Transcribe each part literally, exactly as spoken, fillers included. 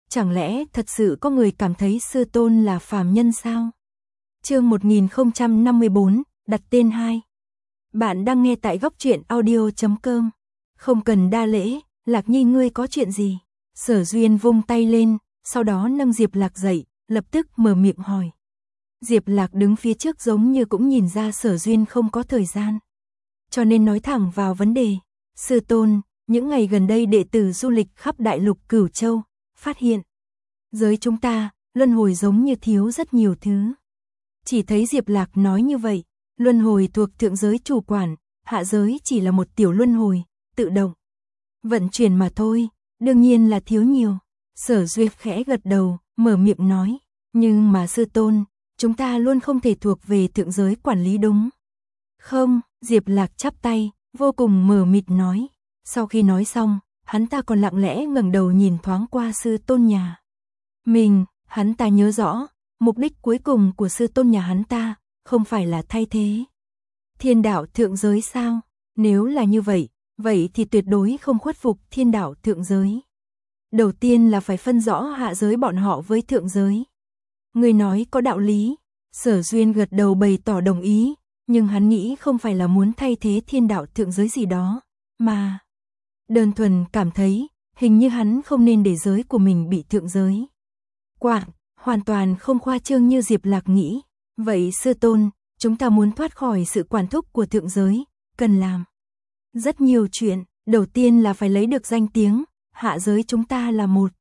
Chẳng lẽ thật sự có người cảm thấy sư tôn là phàm nhân sao? Chương một nghìn không trăm năm mươi bốn, đặt tên hai. Bạn đang nghe tại góc truyện audio chấm com. Không cần đa lễ, Lạc Nhi ngươi có chuyện gì? Sở Duyên vung tay lên, sau đó nâng Diệp Lạc dậy, lập tức mở miệng hỏi. Diệp Lạc đứng phía trước giống như cũng nhìn ra Sở Duyên không có thời gian. Cho nên nói thẳng vào vấn đề. Sư tôn, những ngày gần đây đệ tử du lịch khắp đại lục Cửu Châu, phát hiện. Giới chúng ta, luân hồi giống như thiếu rất nhiều thứ. Chỉ thấy Diệp Lạc nói như vậy, luân hồi thuộc thượng giới chủ quản, hạ giới chỉ là một tiểu luân hồi, tự động. Vận chuyển mà thôi, đương nhiên là thiếu nhiều. Sở Duyên khẽ gật đầu, mở miệng nói. Nhưng mà sư tôn, chúng ta luôn không thể thuộc về thượng giới quản lý đúng. Không, Diệp Lạc chắp tay, vô cùng mờ mịt nói. Sau khi nói xong, hắn ta còn lặng lẽ ngẩng đầu nhìn thoáng qua sư tôn nhà mình, hắn ta nhớ rõ, mục đích cuối cùng của sư tôn nhà hắn ta, không phải là thay thế thiên đạo thượng giới sao? Nếu là như vậy, vậy thì tuyệt đối không khuất phục thiên đạo thượng giới. Đầu tiên là phải phân rõ hạ giới bọn họ với thượng giới. Người nói có đạo lý, Sở Duyên gật đầu bày tỏ đồng ý, nhưng hắn nghĩ không phải là muốn thay thế thiên đạo thượng giới gì đó, mà đơn thuần cảm thấy, hình như hắn không nên để giới của mình bị thượng giới quản, hoàn toàn không khoa trương như Diệp Lạc nghĩ. Vậy sư tôn, chúng ta muốn thoát khỏi sự quản thúc của thượng giới, cần làm rất nhiều chuyện, đầu tiên là phải lấy được danh tiếng, hạ giới chúng ta là một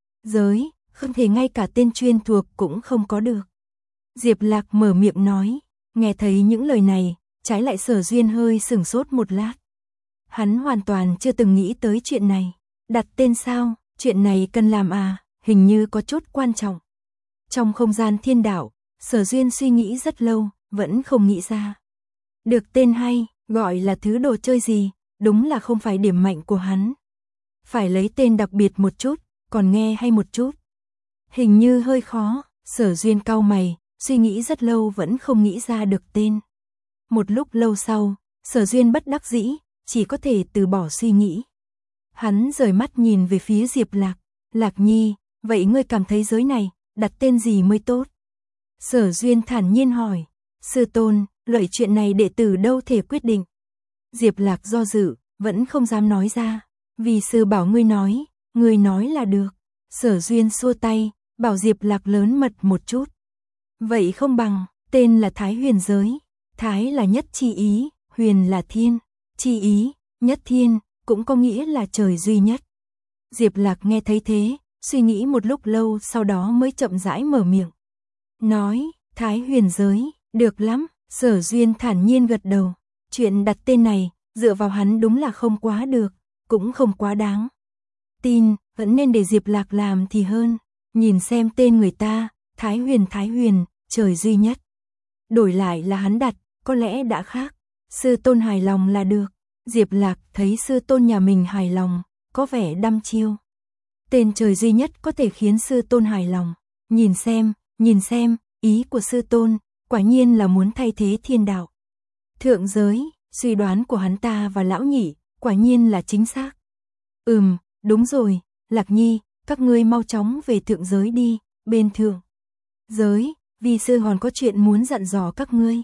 giới, không thể ngay cả tên chuyên thuộc cũng không có được. Diệp Lạc mở miệng nói, nghe thấy những lời này, trái lại Sở Duyên hơi sửng sốt một lát. Hắn hoàn toàn chưa từng nghĩ tới chuyện này. Đặt tên sao, chuyện này cần làm à, hình như có chút quan trọng. Trong không gian thiên đạo, Sở Duyên suy nghĩ rất lâu, vẫn không nghĩ ra được tên hay, gọi là thứ đồ chơi gì, đúng là không phải điểm mạnh của hắn. Phải lấy tên đặc biệt một chút, còn nghe hay một chút. Hình như hơi khó, Sở Duyên cau mày, suy nghĩ rất lâu vẫn không nghĩ ra được tên. Một lúc lâu sau, Sở Duyên bất đắc dĩ, chỉ có thể từ bỏ suy nghĩ. Hắn rời mắt nhìn về phía Diệp Lạc. Lạc Nhi, vậy ngươi cảm thấy giới này, đặt tên gì mới tốt? Sở Duyên thản nhiên hỏi. Sư tôn, loại chuyện này đệ tử đâu thể quyết định. Diệp Lạc do dự, vẫn không dám nói ra. Vì sư bảo ngươi nói, ngươi nói là được. Sở Duyên xua tay, bảo Diệp Lạc lớn mật một chút. Vậy không bằng, tên là Thái Huyền giới. Thái là nhất chi ý, huyền là thiên. Chi ý, nhất thiên, cũng có nghĩa là trời duy nhất. Diệp Lạc nghe thấy thế, suy nghĩ một lúc lâu sau đó mới chậm rãi mở miệng. Nói, Thái Huyền giới, được lắm, Sở Duyên thản nhiên gật đầu. Chuyện đặt tên này, dựa vào hắn đúng là không quá được, cũng không quá đáng tin, vẫn nên để Diệp Lạc làm thì hơn. Nhìn xem tên người ta, Thái Huyền Thái Huyền, trời duy nhất. Đổi lại là hắn đặt, có lẽ đã khác. Sư tôn hài lòng là được. Diệp Lạc thấy sư tôn nhà mình hài lòng, có vẻ đăm chiêu. Tên trời duy nhất có thể khiến sư tôn hài lòng. Nhìn xem, nhìn xem, ý của sư tôn, quả nhiên là muốn thay thế thiên đạo thượng giới, suy đoán của hắn ta và lão nhị, quả nhiên là chính xác. Ừm, đúng rồi, Lạc Nhi, các ngươi mau chóng về thượng giới đi, bên thượng giới, vì sư hòn có chuyện muốn dặn dò các ngươi.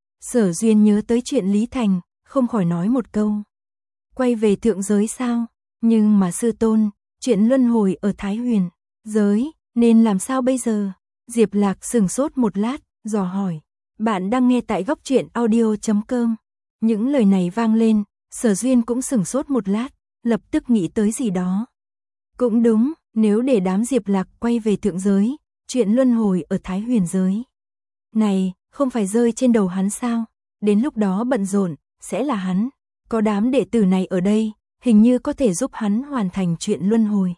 Sở Duyên nhớ tới chuyện Lý Thành, không khỏi nói một câu. Quay về thượng giới sao? Nhưng mà sư tôn, chuyện luân hồi ở Thái Huyền giới, nên làm sao bây giờ? Diệp Lạc sửng sốt một lát, dò hỏi. Bạn đang nghe tại góc truyện audio chấm com. Những lời này vang lên, Sở Duyên cũng sửng sốt một lát, lập tức nghĩ tới gì đó. Cũng đúng, nếu để đám Diệp Lạc quay về thượng giới, chuyện luân hồi ở Thái Huyền giới này, không phải rơi trên đầu hắn sao? Đến lúc đó bận rộn, sẽ là hắn. Có đám đệ tử này ở đây, hình như có thể giúp hắn hoàn thành chuyện luân hồi.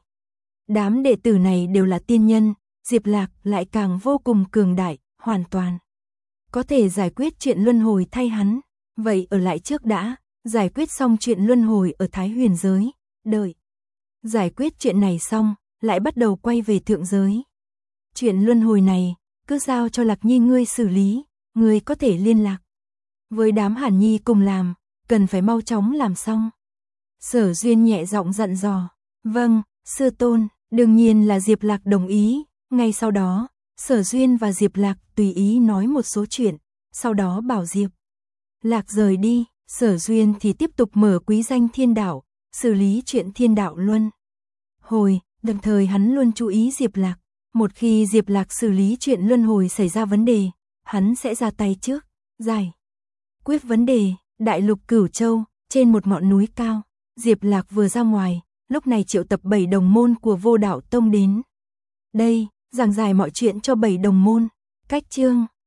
Đám đệ tử này đều là tiên nhân, Diệp Lạc lại càng vô cùng cường đại, hoàn toàn có thể giải quyết chuyện luân hồi thay hắn. Vậy ở lại trước đã, giải quyết xong chuyện luân hồi ở Thái Huyền giới, đợi giải quyết chuyện này xong, lại bắt đầu quay về thượng giới. Chuyện luân hồi này, cứ giao cho Lạc Nhi ngươi xử lý, ngươi có thể liên lạc với đám Hàn Nhi cùng làm, cần phải mau chóng làm xong. Sở Duyên nhẹ giọng dặn dò. Vâng, sư tôn. Đương nhiên là Diệp Lạc đồng ý, ngay sau đó, Sở Duyên và Diệp Lạc tùy ý nói một số chuyện, sau đó bảo Diệp Lạc rời đi, Sở Duyên thì tiếp tục mở quý danh thiên đạo, xử lý chuyện thiên đạo luân hồi, đồng thời hắn luôn chú ý Diệp Lạc, một khi Diệp Lạc xử lý chuyện luân hồi xảy ra vấn đề, hắn sẽ ra tay trước, giải quyết vấn đề. Đại lục Cửu Châu, trên một ngọn núi cao, Diệp Lạc vừa ra ngoài, lúc này triệu tập bảy đồng môn của Vô Đạo Tông đến đây, giảng giải mọi chuyện cho bảy đồng môn. Cách chương